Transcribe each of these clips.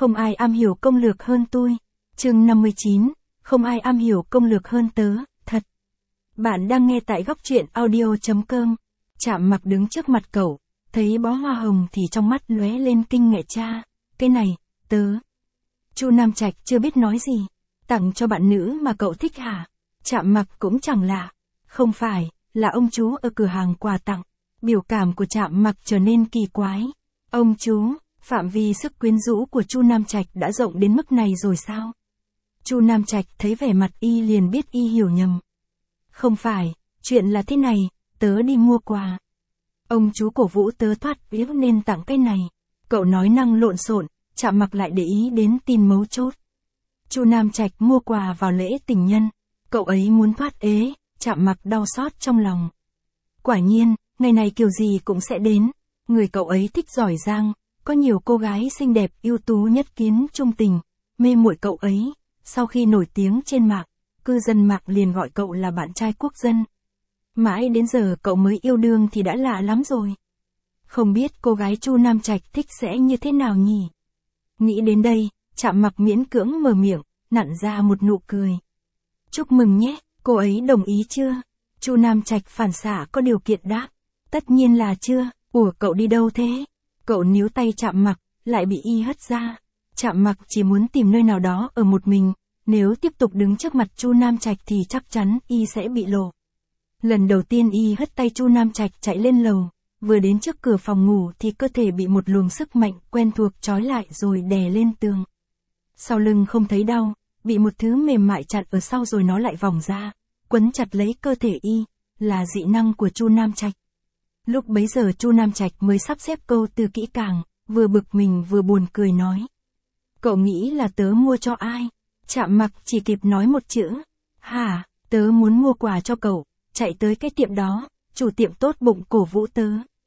Không ai am hiểu công lược hơn tôi. Chương 59, không ai am hiểu công lược hơn tớ, thật. Bạn đang nghe tại góc truyện audio.com. Trạm Mặc đứng trước mặt cậu, thấy bó hoa hồng thì trong mắt lóe lên kinh ngạc cha. Cái này, tớ. Chu Nam Trạch chưa biết nói gì. Tặng cho bạn nữ mà cậu thích hả? Trạm Mặc cũng chẳng lạ. Không phải, là ông chú ở cửa hàng quà tặng. Biểu cảm của Trạm Mặc trở nên kỳ quái. Ông chú, phạm vi sức quyến rũ của Chu Nam Trạch đã rộng đến mức này rồi sao? Chu Nam Trạch thấy vẻ mặt y liền biết y hiểu nhầm. Không phải, chuyện là thế này, tớ đi mua quà. Ông chú cổ vũ tớ thoát vía nên tặng cái này. Cậu nói năng lộn xộn, Trạm Mặc lại để ý đến tin mấu chốt. Chu Nam Trạch mua quà vào lễ tình nhân. Cậu ấy muốn thoát ế, Trạm Mặc đau xót trong lòng. Quả nhiên, ngày này kiểu gì cũng sẽ đến. Người cậu ấy thích giỏi giang, có nhiều cô gái xinh đẹp ưu tú nhất kiến trung tình, mê muội cậu ấy. Sau khi nổi tiếng trên mạng, cư dân mạng liền gọi cậu là bạn trai quốc dân. Mãi đến giờ cậu mới yêu đương thì đã lạ lắm rồi. Không biết cô gái Chu Nam Trạch thích sẽ như thế nào nhỉ? Nghĩ đến đây, Trạm Mặc miễn cưỡng mở miệng, nặn ra một nụ cười. Chúc mừng nhé, cô ấy đồng ý chưa? Chu Nam Trạch phản xạ có điều kiện đáp. Tất nhiên là chưa. Ủa cậu đi đâu thế? Cậu níu tay Trạm Mặc, lại bị y hất ra. Trạm Mặc chỉ muốn tìm nơi nào đó ở một mình, nếu tiếp tục đứng trước mặt Chu Nam Trạch thì chắc chắn y sẽ bị lộ. Lần đầu tiên y hất tay Chu Nam Trạch chạy lên lầu, vừa đến trước cửa phòng ngủ thì cơ thể bị một luồng sức mạnh quen thuộc trói lại rồi đè lên tường. Sau lưng không thấy đau, bị một thứ mềm mại chặn ở sau rồi nó lại vòng ra, quấn chặt lấy cơ thể y, là dị năng của Chu Nam Trạch. Lúc bấy giờ Chu Nam Trạch mới sắp xếp câu từ kỹ càng, vừa bực mình vừa buồn cười nói. Cậu nghĩ là tớ mua cho ai? Trạm Mặc chỉ kịp nói một chữ. Hả, tớ muốn mua quà cho cậu, chạy tới cái tiệm đó, chủ tiệm tốt bụng cổ vũ tớ.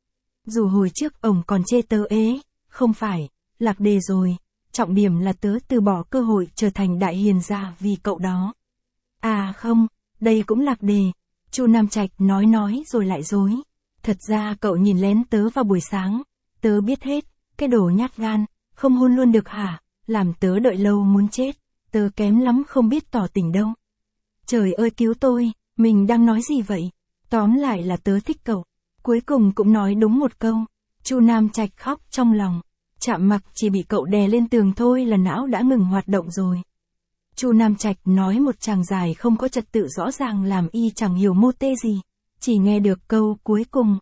Dù hồi trước ổng còn chê tớ ế, không phải, lạc đề rồi, trọng điểm là tớ từ bỏ cơ hội trở thành đại hiền gia vì cậu đó. À không, đây cũng lạc đề. Chu Nam Trạch nói rồi lại dối. Thật ra cậu nhìn lén tớ vào buổi sáng, tớ biết hết, cái đồ nhát gan, không hôn luôn được hả, làm tớ đợi lâu muốn chết, tớ kém lắm không biết tỏ tình đâu. Trời ơi cứu tôi, mình đang nói gì vậy? Tóm lại là tớ thích cậu. Cuối cùng cũng nói đúng một câu. Chu Nam Trạch khóc trong lòng. Trạm Mặc chỉ bị cậu đè lên tường thôi là não đã ngừng hoạt động rồi. Chu Nam Trạch nói một tràng dài không có trật tự rõ ràng làm y chẳng hiểu mô tê gì. Chỉ nghe được câu cuối cùng.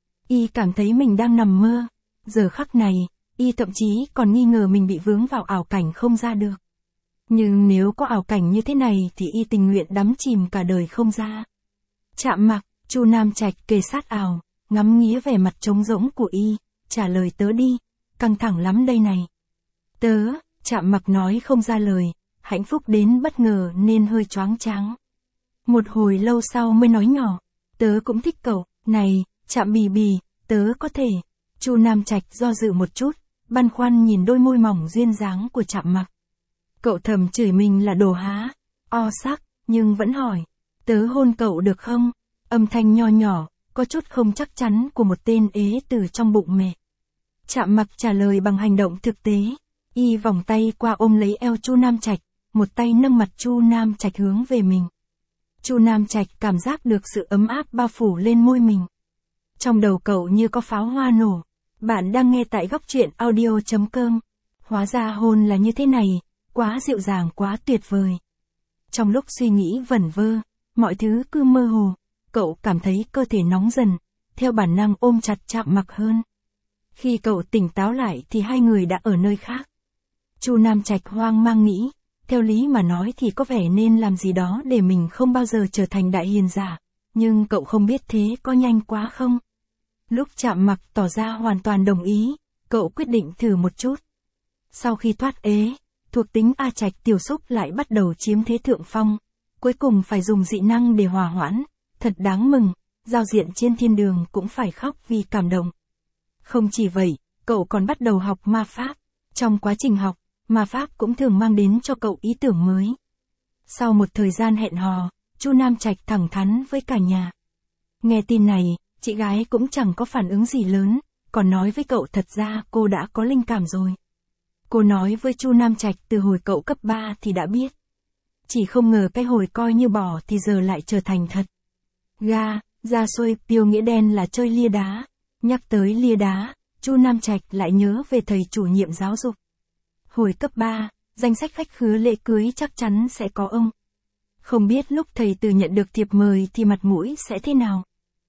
Y cảm thấy mình đang nằm mơ. Giờ khắc này, y thậm chí còn nghi ngờ mình bị vướng vào ảo cảnh không ra được. Nhưng nếu có ảo cảnh như thế này thì y tình nguyện đắm chìm cả đời không ra. Trạm Mặc, Chu Nam Trạch kề sát ảo, ngắm nghía vẻ mặt trống rỗng của y, trả lời tớ đi, căng thẳng lắm đây này. Tớ, Trạm Mặc nói không ra lời, hạnh phúc đến bất ngờ nên hơi choáng váng. Một hồi lâu sau mới nói nhỏ, tớ cũng thích cậu, này, Trạm Bì Bì, tớ có thể. Chu Nam Trạch do dự một chút, băn khoăn nhìn đôi môi mỏng duyên dáng của Trạm Mặc. Cậu thầm chửi mình là đồ há, o sắc, nhưng vẫn hỏi, tớ hôn cậu được không? Âm thanh nho nhỏ, có chút không chắc chắn của một tên ế từ trong bụng mẹ. Trạm Mặc trả lời bằng hành động thực tế, y vòng tay qua ôm lấy eo Chu Nam Trạch, một tay nâng mặt Chu Nam Trạch hướng về mình. Chu Nam Trạch cảm giác được sự ấm áp bao phủ lên môi mình. Trong đầu cậu như có pháo hoa nổ. Bạn đang nghe tại góc truyện audio.com. Hóa ra hôn là như thế này, quá dịu dàng quá tuyệt vời. Trong lúc suy nghĩ vẩn vơ, mọi thứ cứ mơ hồ, cậu cảm thấy cơ thể nóng dần, theo bản năng ôm chặt Trạm Mặc hơn. Khi cậu tỉnh táo lại thì hai người đã ở nơi khác. Chu Nam Trạch hoang mang nghĩ, theo lý mà nói thì có vẻ nên làm gì đó để mình không bao giờ trở thành đại hiền giả, nhưng cậu không biết thế có nhanh quá không? Lúc Trạm Mặc tỏ ra hoàn toàn đồng ý, cậu quyết định thử một chút. Sau khi thoát ế, thuộc tính A Trạch tiểu xúc lại bắt đầu chiếm thế thượng phong, cuối cùng phải dùng dị năng để hòa hoãn, thật đáng mừng, giao diện trên thiên đường cũng phải khóc vì cảm động. Không chỉ vậy, cậu còn bắt đầu học ma pháp, trong quá trình học, ma pháp cũng thường mang đến cho cậu ý tưởng mới. Sau một thời gian hẹn hò, Chu Nam Trạch thẳng thắn với cả nhà. Nghe tin này, chị gái cũng chẳng có phản ứng gì lớn, còn nói với cậu thật ra cô đã có linh cảm rồi. Cô nói với Chu Nam Trạch từ hồi cậu cấp 3 thì đã biết. Chỉ không ngờ cái hồi coi như bỏ thì giờ lại trở thành thật. Ra xôi piêu nghĩa đen là chơi lia đá. Nhắc tới lia đá, Chu Nam Trạch lại nhớ về thầy chủ nhiệm giáo dục. Hồi cấp 3, danh sách khách khứa lễ cưới chắc chắn sẽ có ông. Không biết lúc thầy Từ nhận được thiệp mời thì mặt mũi sẽ thế nào.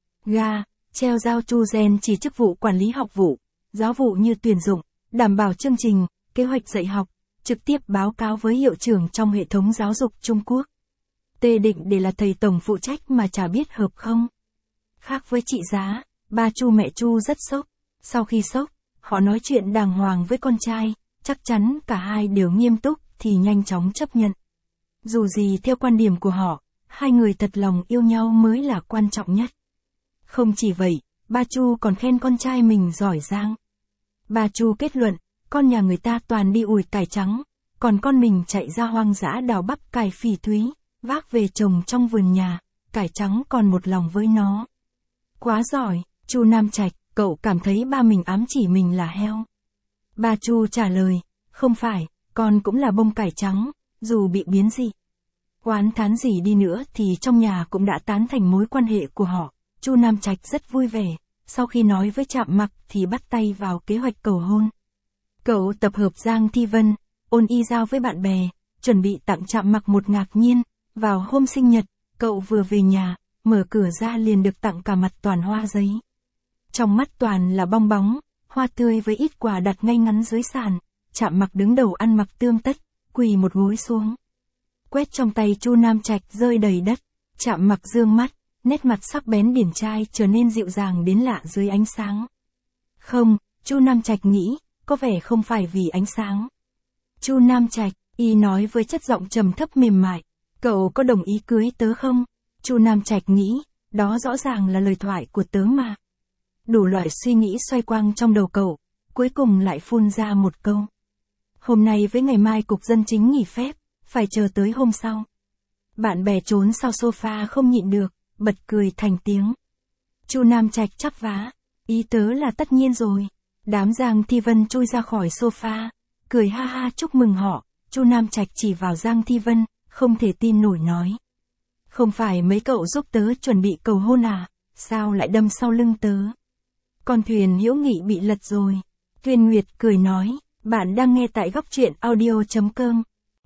Treo giao Chu Gen chỉ chức vụ quản lý học vụ, giáo vụ như tuyển dụng, đảm bảo chương trình, kế hoạch dạy học, trực tiếp báo cáo với hiệu trưởng trong hệ thống giáo dục Trung Quốc. Tê định để là thầy tổng phụ trách mà chả biết hợp không. Khác với chị Giá, ba Chu mẹ Chu rất sốc. Sau khi sốc, họ nói chuyện đàng hoàng với con trai, chắc chắn cả hai đều nghiêm túc thì nhanh chóng chấp nhận. Dù gì theo quan điểm của họ, hai người thật lòng yêu nhau mới là quan trọng nhất. Không chỉ vậy, ba Chu còn khen con trai mình giỏi giang. Ba Chu kết luận, con nhà người ta toàn đi ủi cải trắng, còn con mình chạy ra hoang dã đào bắp cải phỉ thúy, vác về trồng trong vườn nhà, cải trắng còn một lòng với nó. Quá giỏi, Chu Nam Trạch, cậu cảm thấy ba mình ám chỉ mình là heo. Ba Chu trả lời, không phải, con cũng là bông cải trắng, dù bị biến dị. Oán thán gì đi nữa thì trong nhà cũng đã tán thành mối quan hệ của họ. Chu Nam Trạch rất vui vẻ, sau khi nói với Trạm Mặc thì bắt tay vào kế hoạch cầu hôn. Cậu tập hợp Giang Thi Vân, ôn y giao với bạn bè, chuẩn bị tặng Trạm Mặc một ngạc nhiên. Vào hôm sinh nhật, cậu vừa về nhà, mở cửa ra liền được tặng cả mặt toàn hoa giấy. Trong mắt toàn là bong bóng, hoa tươi với ít quà đặt ngay ngắn dưới sàn. Trạm Mặc đứng đầu ăn mặc tươm tất, quỳ một gối xuống. Quét trong tay Chu Nam Trạch rơi đầy đất. Trạm Mặc dương mắt, nét mặt sắc bén điển trai trở nên dịu dàng đến lạ dưới ánh sáng. Không, Chu Nam Trạch nghĩ, có vẻ không phải vì ánh sáng. Chu Nam Trạch, y nói với chất giọng trầm thấp mềm mại, cậu có đồng ý cưới tớ không? Chu Nam Trạch nghĩ, đó rõ ràng là lời thoại của tớ mà. Đủ loại suy nghĩ xoay quanh trong đầu cậu, cuối cùng lại phun ra một câu. Hôm nay với ngày mai cục dân chính nghỉ phép, phải chờ tới hôm sau. Bạn bè trốn sau sofa không nhịn được, bật cười thành tiếng. Chu Nam Trạch chắp vá, ý tớ là tất nhiên rồi. Đám Giang Thi Vân chui ra khỏi sofa, cười ha ha chúc mừng họ. Chu Nam Trạch chỉ vào Giang Thi Vân, không thể tin nổi nói. Không phải mấy cậu giúp tớ chuẩn bị cầu hôn à, sao lại đâm sau lưng tớ? Con thuyền hữu nghị bị lật rồi. Tuyên Nguyệt cười nói, bạn đang nghe tại góc truyện audio.com.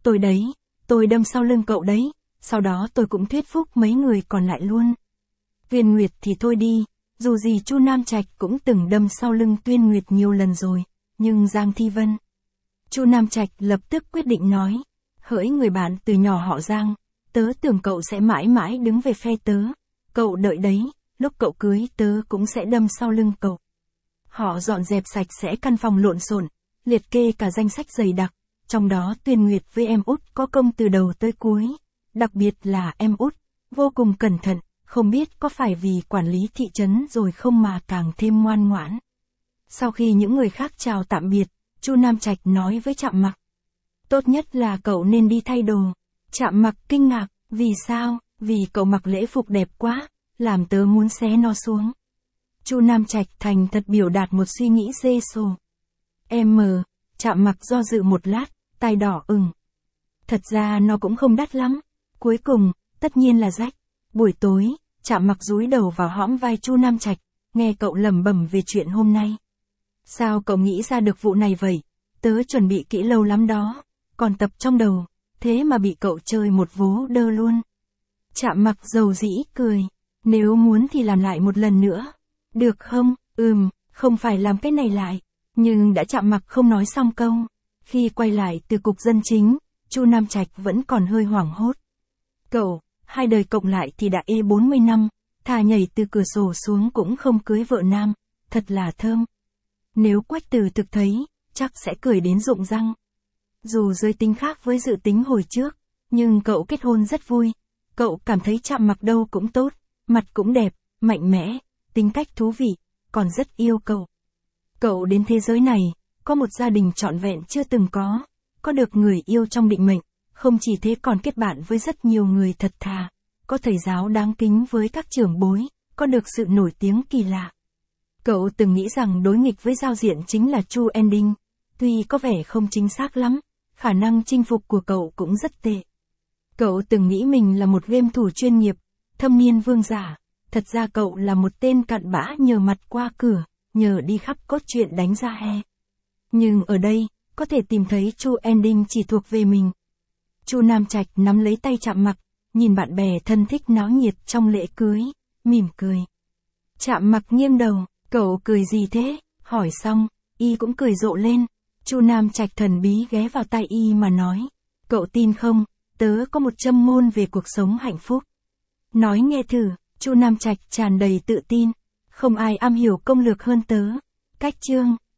Tôi đâm sau lưng cậu đấy, sau đó tôi cũng thuyết phục mấy người còn lại luôn. Tuyên Nguyệt thì thôi đi, dù gì Chu Nam Trạch cũng từng đâm sau lưng Tuyên Nguyệt nhiều lần rồi, nhưng Giang Thi Vân. Chu Nam Trạch lập tức quyết định nói, hỡi người bạn từ nhỏ họ Giang, tớ tưởng cậu sẽ mãi mãi đứng về phe tớ. Cậu đợi đấy, lúc cậu cưới tớ cũng sẽ đâm sau lưng cậu. Họ dọn dẹp sạch sẽ căn phòng lộn xộn, liệt kê cả danh sách dày đặc, trong đó Tuyên Nguyệt với em út có công từ đầu tới cuối. Đặc biệt là em út, vô cùng cẩn thận, không biết có phải vì quản lý thị trấn rồi không mà càng thêm ngoan ngoãn. Sau khi những người khác chào tạm biệt, Chu Nam Trạch nói với Trạm Mặc. Tốt nhất là cậu nên đi thay đồ. Trạm Mặc kinh ngạc, vì sao? Vì cậu mặc lễ phục đẹp quá, làm tớ muốn xé nó xuống. Chu Nam Trạch thành thật biểu đạt một suy nghĩ dê sồ. Trạm Mặc do dự một lát, tai đỏ ửng. Thật ra nó cũng không đắt lắm. Cuối cùng, tất nhiên là rách. Buổi tối, Trạm Mặc dúi đầu vào hõm vai Chu Nam Trạch, nghe cậu lẩm bẩm về chuyện hôm nay. Sao cậu nghĩ ra được vụ này vậy? Tớ chuẩn bị kỹ lâu lắm đó, còn tập trong đầu, thế mà bị cậu chơi một vố đơ luôn. Trạm Mặc dầu dĩ cười, nếu muốn thì làm lại một lần nữa. Được không? Không phải làm cái này lại. Nhưng đã Trạm Mặc không nói xong câu. Khi quay lại từ cục dân chính, Chu Nam Trạch vẫn còn hơi hoảng hốt. Cậu, hai đời cộng lại thì đã 40 năm, thà nhảy từ cửa sổ xuống cũng không cưới vợ nam, thật là thơm. Nếu Quách Từ thực thấy, chắc sẽ cười đến rụng răng. Dù giới tính khác với dự tính hồi trước, nhưng cậu kết hôn rất vui. Cậu cảm thấy Trạm Mặc đâu cũng tốt, mặt cũng đẹp, mạnh mẽ, tính cách thú vị, còn rất yêu cậu. Cậu đến thế giới này, có một gia đình trọn vẹn chưa từng có được người yêu trong định mệnh, không chỉ thế còn kết bạn với rất nhiều người thật thà, có thầy giáo đáng kính với các trưởng bối, có được sự nổi tiếng kỳ lạ. Cậu từng nghĩ rằng đối nghịch với giao diện chính là true ending, Tuy có vẻ không chính xác lắm, khả năng chinh phục của cậu cũng rất tệ. Cậu từng nghĩ mình là một game thủ chuyên nghiệp, thâm niên vương giả. Thật ra cậu là một tên cặn bã nhờ mặt qua cửa, nhờ đi khắp cốt truyện đánh ra he. Nhưng ở đây, có thể tìm thấy true ending chỉ thuộc về mình. Chu Nam Trạch nắm lấy tay Trạm Mặc, nhìn bạn bè thân thích náo nhiệt trong lễ cưới, mỉm cười. Trạm Mặc nghiêng đầu, cậu cười gì thế? Hỏi xong, y cũng cười rộ lên. Chu Nam Trạch thần bí ghé vào tai y mà nói, cậu tin không, tớ có một châm ngôn về cuộc sống hạnh phúc. Nói nghe thử. Chu Nam Trạch tràn đầy tự tin, không ai am hiểu công lược hơn tớ. Cách chương